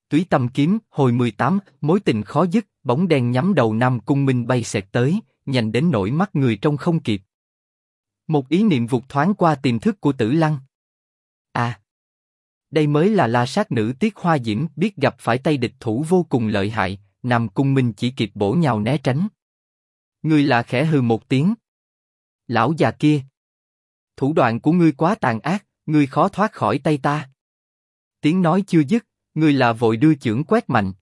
Túy tâm kiếm, hồi 18, mối tình khó dứt, bóng đen nhắm đầu Nam Cung Minh bay xẹt tới, nhanh đến nỗi mắt người trông không kịp. Một ý niệm vụt thoáng qua tiềm thức của Tử Lăng. À, đây mới là La Sát nữ Tiết Hoa Diễm, biết gặp phải tay địch thủ vô cùng lợi hại, Nam Cung Minh chỉ kịp bổ nhào né tránh. Ngươi là khẽ hừ một tiếng. Lão già kia, thủ đoạn của ngươi quá tàn ác, ngươi khó thoát khỏi tay ta. Tiếng nói chưa dứt, ngươi là vội đưa chưởng quét mạnh.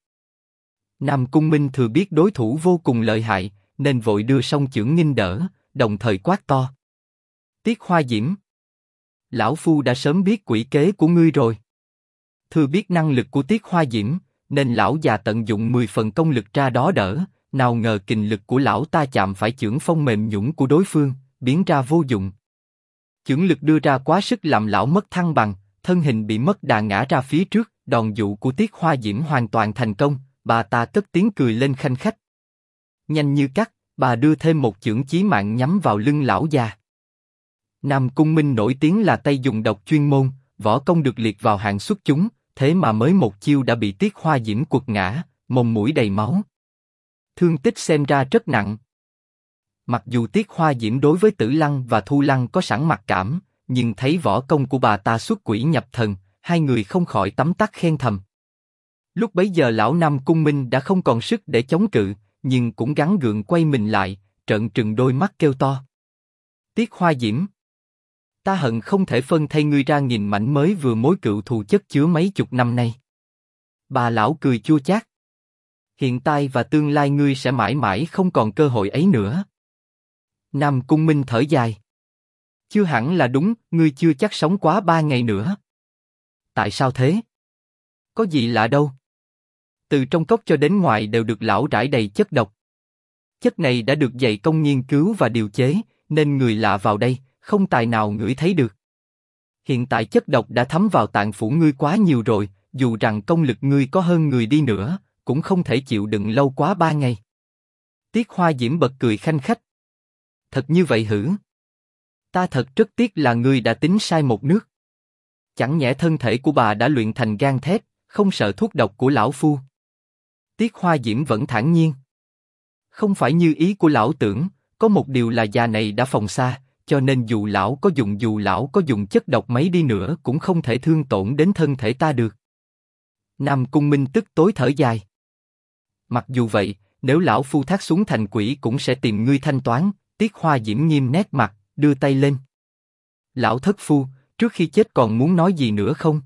Nam Cung Minh thừa biết đối thủ vô cùng lợi hại, nên vội đưa song chưởng nghênh đỡ, đồng thời quát to. Tiết Hoa Diễm, lão phu đã sớm biết quỷ kế của ngươi rồi. Thừa biết năng lực của Tiết Hoa Diễm, nên lão già tận dụng 10 phần công lực ra đó đỡ, nào ngờ kình lực của lão ta chạm phải chưởng phong mềm nhũn của đối phương, biến ra vô dụng. Chưởng lực đưa ra quá sức làm lão mất thăng bằng, thân hình bị mất đà ngã ra phía trước, đòn dụ của Tiết Hoa Diễm hoàn toàn thành công, bà ta cất tiếng cười lên khanh khách. Nhanh như cắt, bà đưa thêm một chưởng chí mạng nhắm vào lưng lão già. Nam Cung Minh nổi tiếng là tay dùng độc chuyên môn, võ công được liệt vào hạng xuất chúng, thế mà mới một chiêu đã bị Tiết Hoa Diễm quật ngã, mồm mũi đầy máu. Thương tích xem ra rất nặng. Mặc dù Tiết Hoa Diễm đối với Tử Lăng và Thu Lăng có sẵn mặc cảm, nhưng thấy võ công của bà ta xuất quỷ nhập thần, hai người không khỏi tấm tắc khen thầm. Lúc bấy giờ lão Nam Cung Minh đã không còn sức để chống cự, nhưng cũng gắng gượng quay mình lại, trợn trừng đôi mắt kêu to. Tiết Hoa Diễm, ta hận không thể phân thay ngươi ra nghìn mảnh mới vừa mối cựu thù chất chứa mấy chục năm nay. Bà lão cười chua chát. Hiện tại và tương lai ngươi sẽ mãi mãi không còn cơ hội ấy nữa. Nam Cung Minh thở dài. Chưa hẳn là đúng, ngươi chưa chắc sống quá 3 ngày nữa. Tại sao thế? Có gì lạ đâu. Từ trong cốc cho đến ngoài đều được lão rải đầy chất độc. Chất này đã được dày công nghiên cứu và điều chế, nên người lạ vào đây không tài nào ngửi thấy được. Hiện tại chất độc đã thấm vào tạng phủ ngươi quá nhiều rồi, dù rằng công lực ngươi có hơn người đi nữa, cũng không thể chịu đựng lâu quá 3 ngày. Tiết Hoa Diễm bật cười khanh khách. Thật như vậy hử? Ta thật rất tiếc là ngươi đã tính sai một nước. Chẳng nhẽ thân thể của bà đã luyện thành gan thép, không sợ thuốc độc của lão phu. Tiết Hoa Diễm vẫn thản nhiên. Không phải như ý của lão tưởng, có một điều là già này đã phòng xa, cho nên dù lão có dùng chất độc mấy đi nữa cũng không thể thương tổn đến thân thể ta được. Nam Cung Minh tức tối thở dài. Mặc dù vậy, nếu lão phu thác xuống thành quỷ cũng sẽ tìm ngươi thanh toán. Tiết Hoa Diễm nghiêm nét mặt, đưa tay lên. Lão thất phu, trước khi chết còn muốn nói gì nữa không?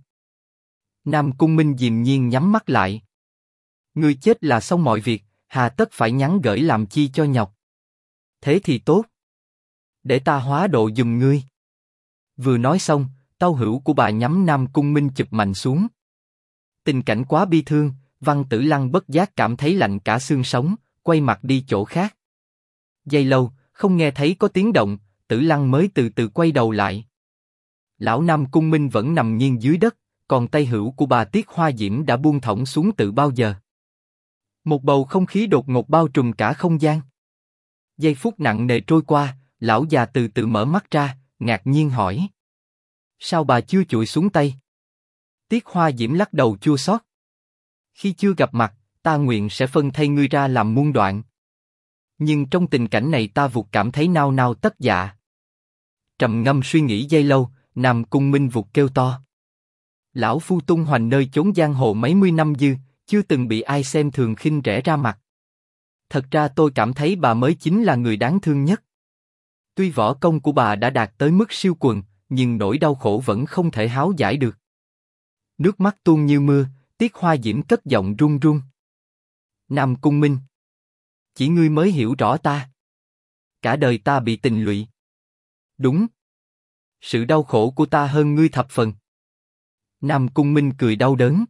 Nam Cung Minh điềm nhiên nhắm mắt lại. Ngươi chết là xong mọi việc, hà tất phải nhắn gửi làm chi cho nhọc. Thế thì tốt. Để ta hóa độ giùm ngươi. Vừa nói xong, tâu hữu của bà nhắm Nam Cung Minh chụp mạnh xuống. Tình cảnh quá bi thương, Văn Tử Lăng bất giác cảm thấy lạnh cả xương sống, quay mặt đi chỗ khác. Giây lâu, không nghe thấy có tiếng động, Tử Lăng mới từ từ quay đầu lại. Lão Nam Cung Minh vẫn nằm nghiêng dưới đất, còn tay hữu của bà Tiết Hoa Diễm đã buông thõng xuống từ bao giờ. Một bầu không khí đột ngột bao trùm cả không gian. Giây phút nặng nề trôi qua, lão già từ từ mở mắt ra, ngạc nhiên hỏi. Sao bà chưa chụi xuống tay? Tiết Hoa Diễm lắc đầu chua xót. Khi chưa gặp mặt, ta nguyện sẽ phân thay ngươi ra làm muôn đoạn. Nhưng trong tình cảnh này ta vụt cảm thấy nao nao tất dạ. Trầm ngâm suy nghĩ giây lâu, Nam Cung Minh vụt kêu to. Lão phu tung hoành nơi chốn giang hồ mấy mươi năm dư, chưa từng bị ai xem thường khinh rẻ ra mặt. Thật ra tôi cảm thấy bà mới chính là người đáng thương nhất. Tuy võ công của bà đã đạt tới mức siêu quần, nhưng nỗi đau khổ vẫn không thể háo giải được. Nước mắt tuôn như mưa, Tiết Hoa Diễm cất giọng run run. Nam Cung Minh, chỉ ngươi mới hiểu rõ ta. Cả đời ta bị tình lụy. Đúng. Sự đau khổ của ta hơn ngươi thập phần. Nam Cung Minh cười đau đớn.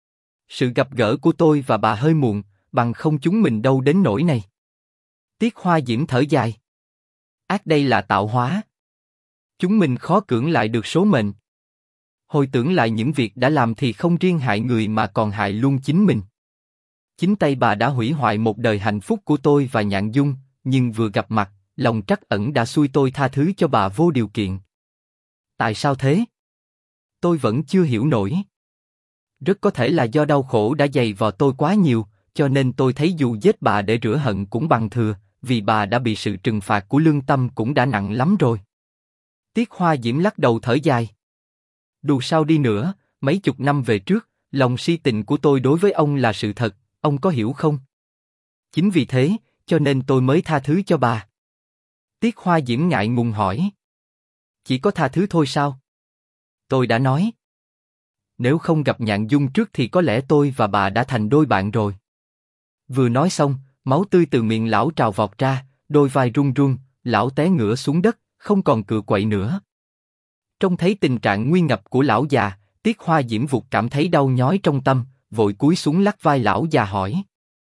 Sự gặp gỡ của tôi và bà hơi muộn, bằng không chúng mình đâu đến nỗi này. Tiết Hoa Diễm thở dài. Ác đây là tạo hóa. Chúng mình khó cưỡng lại được số mệnh. Hồi tưởng lại những việc đã làm thì không riêng hại người mà còn hại luôn chính mình. Chính tay bà đã hủy hoại một đời hạnh phúc của tôi và Nhạn Dung, nhưng vừa gặp mặt, lòng trắc ẩn đã xui tôi tha thứ cho bà vô điều kiện. Tại sao thế? Tôi vẫn chưa hiểu nổi. Rất có thể là do đau khổ đã dày vò tôi quá nhiều, cho nên tôi thấy dù giết bà để rửa hận cũng bằng thừa, vì bà đã bị sự trừng phạt của lương tâm cũng đã nặng lắm rồi. Tiết Hoa Diễm lắc đầu thở dài. Dù sao đi nữa, mấy chục năm về trước, lòng si tình của tôi đối với ông là sự thật, ông có hiểu không? Chính vì thế, cho nên tôi mới tha thứ cho bà. Tiết Hoa Diễm ngại ngùng hỏi. Chỉ có tha thứ thôi sao? Tôi đã nói. Nếu không gặp Nhạn Dung trước thì có lẽ tôi và bà đã thành đôi bạn rồi. Vừa nói xong, máu tươi từ miệng lão trào vọt ra, đôi vai run run, lão té ngửa xuống đất, không còn cựa quậy nữa. Trông thấy tình trạng nguy ngập của lão già, Tiết Hoa Diễm vụt cảm thấy đau nhói trong tâm, vội cúi xuống lắc vai lão già hỏi.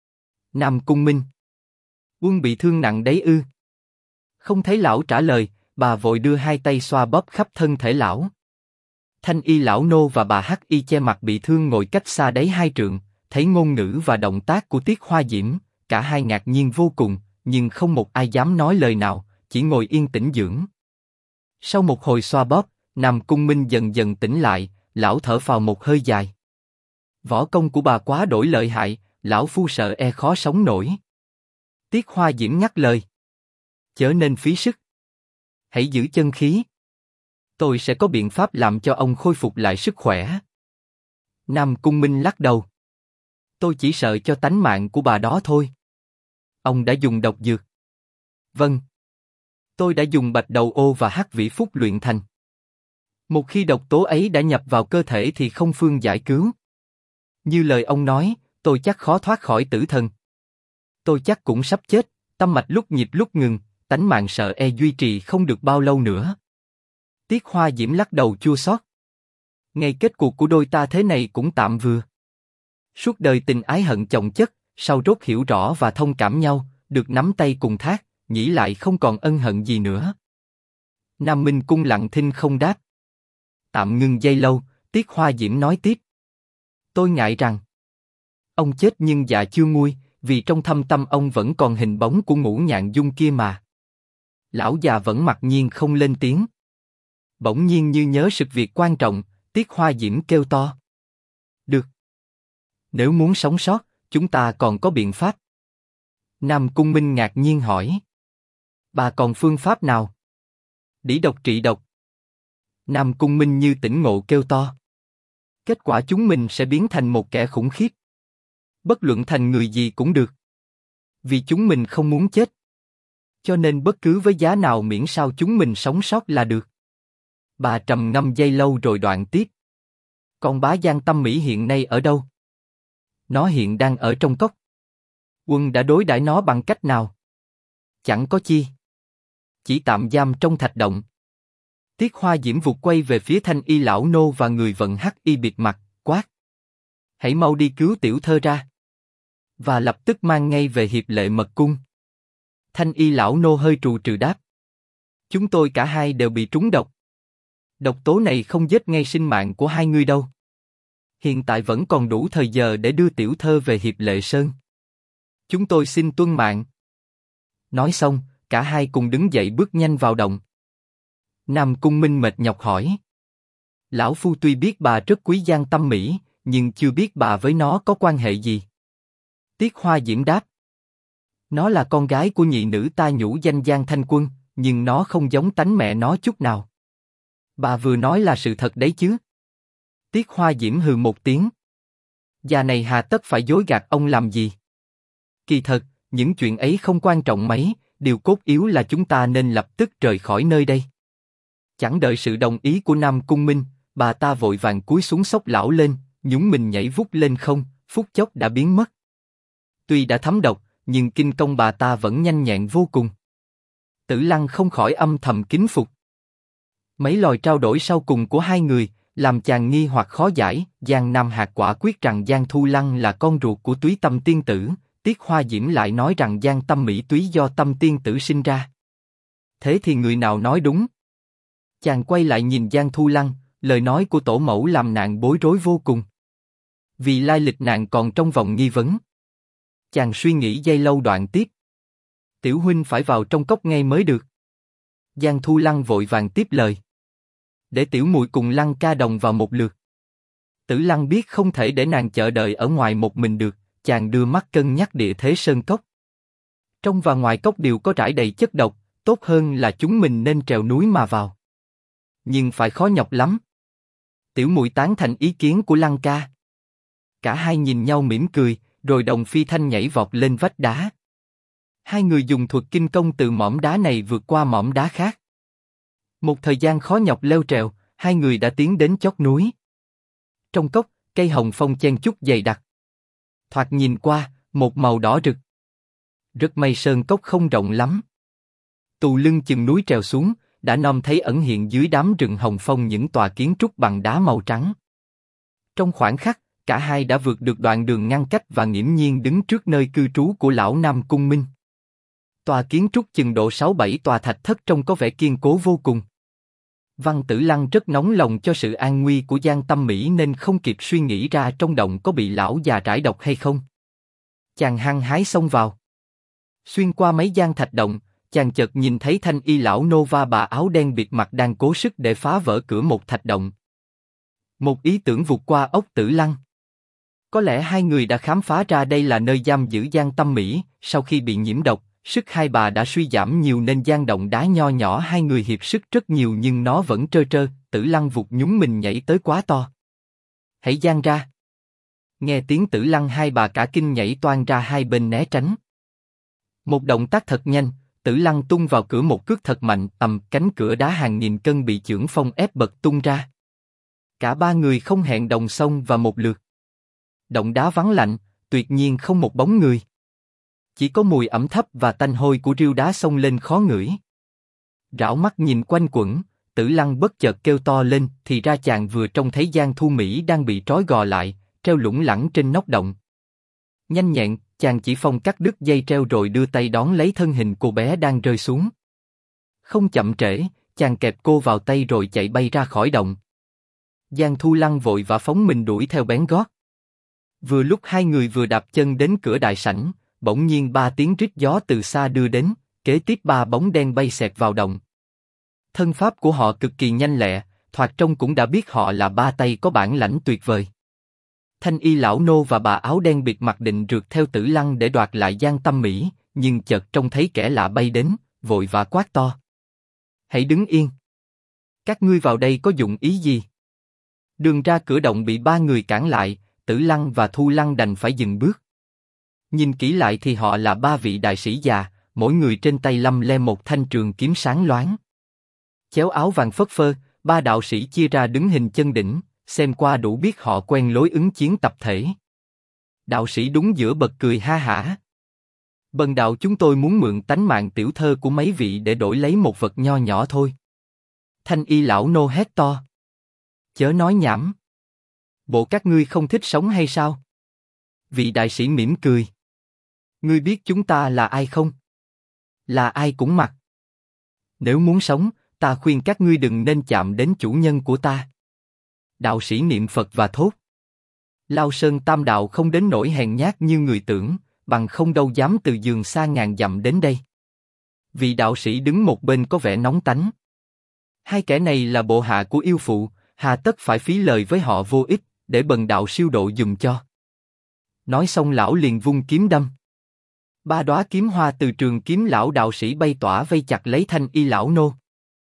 Nam Cung Minh, Quân bị thương nặng đấy ư? Không thấy lão trả lời, bà vội đưa hai tay xoa bóp khắp thân thể lão. Thanh y lão nô và bà Hắc y che mặt bị thương ngồi cách xa đấy 2 trượng, thấy ngôn ngữ và động tác của Tiết Hoa Diễm, cả hai ngạc nhiên vô cùng, nhưng không một ai dám nói lời nào, chỉ ngồi yên tĩnh dưỡng. Sau một hồi xoa bóp, Nam Cung Minh dần dần tỉnh lại, lão thở phào một hơi dài. Võ công của bà quá đổi lợi hại, lão phu sợ e khó sống nổi. Tiết Hoa Diễm ngắt lời. Chớ nên phí sức. Hãy giữ chân khí. Tôi sẽ có biện pháp làm cho ông khôi phục lại sức khỏe. Nam Cung Minh lắc đầu. Tôi chỉ sợ cho tánh mạng của bà đó thôi. Ông đã dùng độc dược. Vâng. Tôi đã dùng bạch đầu ô và hắc vĩ phúc luyện thành. Một khi độc tố ấy đã nhập vào cơ thể thì không phương giải cứu. Như lời ông nói, tôi chắc khó thoát khỏi tử thần. Tôi chắc cũng sắp chết, tâm mạch lúc nhịp lúc ngừng, tánh mạng sợ e duy trì không được bao lâu nữa. Tiết Hoa Diễm lắc đầu chua xót. Ngay kết cuộc của đôi ta thế này cũng tạm vừa. Suốt đời tình ái hận chồng chất, sau rốt hiểu rõ và thông cảm nhau, được nắm tay cùng thác, nghĩ lại không còn ân hận gì nữa. Nam Minh Cung lặng thinh không đáp. Tạm ngưng giây lâu, Tiết Hoa Diễm nói tiếp. Tôi ngại rằng ông chết nhưng dạ chưa nguôi, vì trong thâm tâm ông vẫn còn hình bóng của Ngũ Nhạn Dung kia mà. Lão già vẫn mặc nhiên không lên tiếng. Bỗng nhiên như nhớ sự việc quan trọng, Tiết Hoa Diễm kêu to. Được. Nếu muốn sống sót, chúng ta còn có biện pháp. Nam Cung Minh ngạc nhiên hỏi. Bà còn phương pháp nào? Đỉ độc trị độc. Nam Cung Minh như tỉnh ngộ kêu to. Kết quả chúng mình sẽ biến thành một kẻ khủng khiếp. Bất luận thành người gì cũng được. Vì chúng mình không muốn chết. Cho nên bất cứ với giá nào miễn sao chúng mình sống sót là được. Bà trầm ngâm giây lâu rồi đoạn tiếp. Con bá Giang Tâm Mỹ hiện nay ở đâu? Nó hiện đang ở trong cốc. Quân đã đối đãi nó bằng cách nào? Chẳng có chi. Chỉ tạm giam trong thạch động. Tiết Hoa Diễm vụt quay về phía Thanh y lão nô và người vận hắc y bịt mặt, quát. Hãy mau đi cứu tiểu thơ ra. Và lập tức mang ngay về hiệp lệ mật cung. Thanh y lão nô hơi trù trừ đáp. Chúng tôi cả hai đều bị trúng độc. Độc tố này không giết ngay sinh mạng của hai người đâu. Hiện tại vẫn còn đủ thời giờ để đưa tiểu thơ về hiệp lệ sơn. Chúng tôi xin tuân mạng. Nói xong, cả hai cùng đứng dậy bước nhanh vào động. Nam Cung Minh mệt nhọc hỏi. Lão phu tuy biết bà rất quý Giang Tâm Mỹ, nhưng chưa biết bà với nó có quan hệ gì. Tiết Hoa Diễm đáp. Nó là con gái của nhị nữ ta nhũ danh Giang Thanh Quân, nhưng nó không giống tánh mẹ nó chút nào. Bà vừa nói là sự thật đấy chứ? Tiết Hoa Diễm hừ một tiếng. Già này hà tất phải dối gạt ông làm gì? Kỳ thật, những chuyện ấy không quan trọng mấy, điều cốt yếu là chúng ta nên lập tức rời khỏi nơi đây. Chẳng đợi sự đồng ý của Nam Cung Minh, bà ta vội vàng cúi xuống xốc lão lên, nhún mình nhảy vút lên không, phút chốc đã biến mất. Tuy đã thấm độc, nhưng kinh công bà ta vẫn nhanh nhẹn vô cùng. Tử Lăng không khỏi âm thầm kính phục. Mấy lời trao đổi sau cùng của hai người, làm chàng nghi hoặc khó giải. Giang Nam Hạc quả quyết rằng Giang Thu Lăng là con ruột của Túy Tâm Tiên Tử, Tiết Hoa Diễm lại nói rằng Giang Tâm Mỹ Túy do Tâm Tiên Tử sinh ra. Thế thì người nào nói đúng? Chàng quay lại nhìn Giang Thu Lăng, lời nói của tổ mẫu làm nàng bối rối vô cùng. Vì lai lịch nàng còn trong vòng nghi vấn. Chàng suy nghĩ giây lâu đoạn tiếp. Tiểu huynh phải vào trong cốc ngay mới được. Giang Thu Lăng vội vàng tiếp lời. Để tiểu muội cùng Lăng ca đồng vào một lượt. Tử Lăng biết không thể để nàng chờ đợi ở ngoài một mình được, chàng đưa mắt cân nhắc địa thế sơn cốc. Trong và ngoài cốc đều có rải đầy chất độc, tốt hơn là chúng mình nên trèo núi mà vào. Nhưng phải khó nhọc lắm. Tiểu muội tán thành ý kiến của Lăng ca. Cả hai nhìn nhau mỉm cười, rồi đồng phi thanh nhảy vọt lên vách đá. Hai người dùng thuật kinh công từ mỏm đá này vượt qua mỏm đá khác. Một thời gian khó nhọc leo trèo, hai người đã tiến đến chót núi. Trong cốc, cây hồng phong chen chúc dày đặc. Thoạt nhìn qua, một màu đỏ rực. Rất may sơn cốc không rộng lắm. Tù lưng chừng núi trèo xuống, đã nom thấy ẩn hiện dưới đám rừng hồng phong những tòa kiến trúc bằng đá màu trắng. Trong khoảnh khắc, cả hai đã vượt được đoạn đường ngăn cách và nghiễm nhiên đứng trước nơi cư trú của lão Nam Cung Minh. Tòa kiến trúc chừng độ 6-7 tòa thạch thất trông có vẻ kiên cố vô cùng. Văn Tử Lăng rất nóng lòng cho sự an nguy của Giang Tâm Mỹ nên không kịp suy nghĩ ra trong động có bị lão già trải độc hay không. Chàng hăng hái xông vào. Xuyên qua mấy gian thạch động, chàng chợt nhìn thấy thanh y lão nô và bà áo đen bịt mặt đang cố sức để phá vỡ cửa một thạch động. Một ý tưởng vụt qua óc Tử Lăng. Có lẽ hai người đã khám phá ra đây là nơi giam giữ Giang Tâm Mỹ. Sau khi bị nhiễm độc, sức hai bà đã suy giảm nhiều nên gian động đá nho nhỏ hai người hiệp sức rất nhiều nhưng nó vẫn trơ trơ. Tử Lăng vụt nhún mình nhảy tới quá to. Hãy giang ra. Nghe tiếng Tử Lăng hai bà cả kinh nhảy toang ra hai bên né tránh. Một động tác thật nhanh, Tử Lăng tung vào cửa một cước thật mạnh, cánh cửa đá hàng nghìn cân bị chưởng phong ép bật tung ra. Cả ba người không hẹn đồng xông vào một lượt. Động đá vắng lạnh, tuyệt nhiên không một bóng người. Chỉ có mùi ẩm thấp và tanh hôi của rêu đá xông lên khó ngửi. Rảo mắt nhìn quanh quẩn, Tử Lăng bất chợt kêu to lên, thì ra chàng vừa trông thấy Giang Thu Mỹ đang bị trói gò lại, treo lủng lẳng trên nóc động. Nhanh nhẹn, chàng chỉ phong cắt đứt dây treo rồi đưa tay đón lấy thân hình cô bé đang rơi xuống. Không chậm trễ, chàng kẹp cô vào tay rồi chạy bay ra khỏi động. Giang Thu Lăng vội vã phóng mình đuổi theo bén gót. Vừa lúc hai người vừa đạp chân đến cửa đại sảnh, bỗng nhiên ba tiếng rít gió từ xa đưa đến, kế tiếp ba bóng đen bay xẹt vào động. Thân pháp của họ cực kỳ nhanh lẹ, thoạt trông cũng đã biết họ là ba tay có bản lãnh tuyệt vời. Thanh y lão nô và bà áo đen bịt mặt định rượt theo Tử Lăng để đoạt lại Giang Tâm Mỹ, nhưng chợt trông thấy kẻ lạ bay đến, vội vã quát to: hãy đứng yên! Các ngươi vào đây có dụng ý gì? Đường ra cửa động bị ba người cản lại, Tử Lăng và Thu Lăng đành phải dừng bước. Nhìn kỹ lại thì họ là ba vị đại sĩ già, mỗi người trên tay lăm le một thanh trường kiếm sáng loáng. Chéo áo vàng phất phơ, ba đạo sĩ chia ra đứng hình chân đỉnh, xem qua đủ biết họ quen lối ứng chiến tập thể. Đạo sĩ đúng giữa bật cười ha hả. Bần đạo chúng tôi muốn mượn tánh mạng tiểu thơ của mấy vị để đổi lấy một vật nho nhỏ thôi. Thanh y lão nô hét to: chớ nói nhảm. Bộ các ngươi không thích sống hay sao? Vị đại sĩ mỉm cười: ngươi biết chúng ta là ai không? Là ai cũng mặc. Nếu muốn sống, ta khuyên các ngươi đừng nên chạm đến chủ nhân của ta. Đạo sĩ niệm Phật và thốt: Lao Sơn Tam Đạo không đến nỗi hèn nhát như người tưởng, bằng không đâu dám từ giường xa ngàn dặm đến đây. Vị đạo sĩ đứng một bên có vẻ nóng tánh. Hai kẻ này là bộ hạ của yêu phụ, hà tất phải phí lời với họ vô ích, để bần đạo siêu độ dùm cho. Nói xong lão liền vung kiếm đâm. Ba đóa kiếm hoa từ trường kiếm lão đạo sĩ bay tỏa vây chặt lấy thanh y lão nô.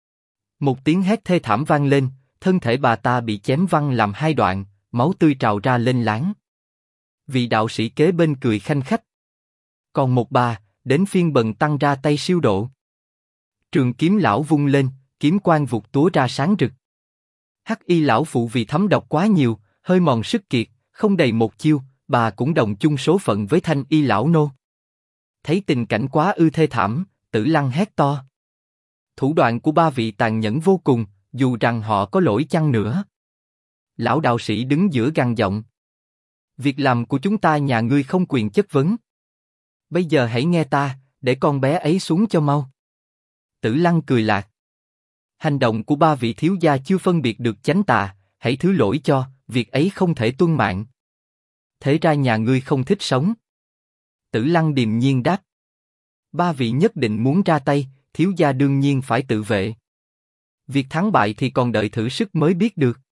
Một tiếng hét thê thảm vang lên, thân thể bà ta bị chém văng làm hai đoạn, máu tươi trào ra lên láng. Vị đạo sĩ kế bên cười khanh khách. Còn một bà, đến phiên bần tăng ra tay siêu độ. Trường kiếm lão vung lên, kiếm quang vụt túa ra sáng rực. Hắc y lão phụ vì thấm độc quá nhiều, hơi mòn sức kiệt, không đầy một chiêu, bà cũng đồng chung số phận với thanh y lão nô. Thấy tình cảnh quá ư thê thảm, Tử Lăng hét to: thủ đoạn của ba vị tàn nhẫn vô cùng, dù rằng họ có lỗi chăng nữa. Lão đạo sĩ đứng giữa gằn giọng: việc làm của chúng ta nhà ngươi không quyền chất vấn. Bây giờ hãy nghe ta, để con bé ấy xuống cho mau. Tử Lăng cười lạc: hành động của ba vị thiếu gia chưa phân biệt được chánh tà, hãy thứ lỗi cho, việc ấy không thể tuân mạng. Thế ra nhà ngươi không thích sống? Tử Lăng điềm nhiên đáp: ba vị nhất định muốn ra tay, thiếu gia đương nhiên phải tự vệ. Việc thắng bại thì còn đợi thử sức mới biết được.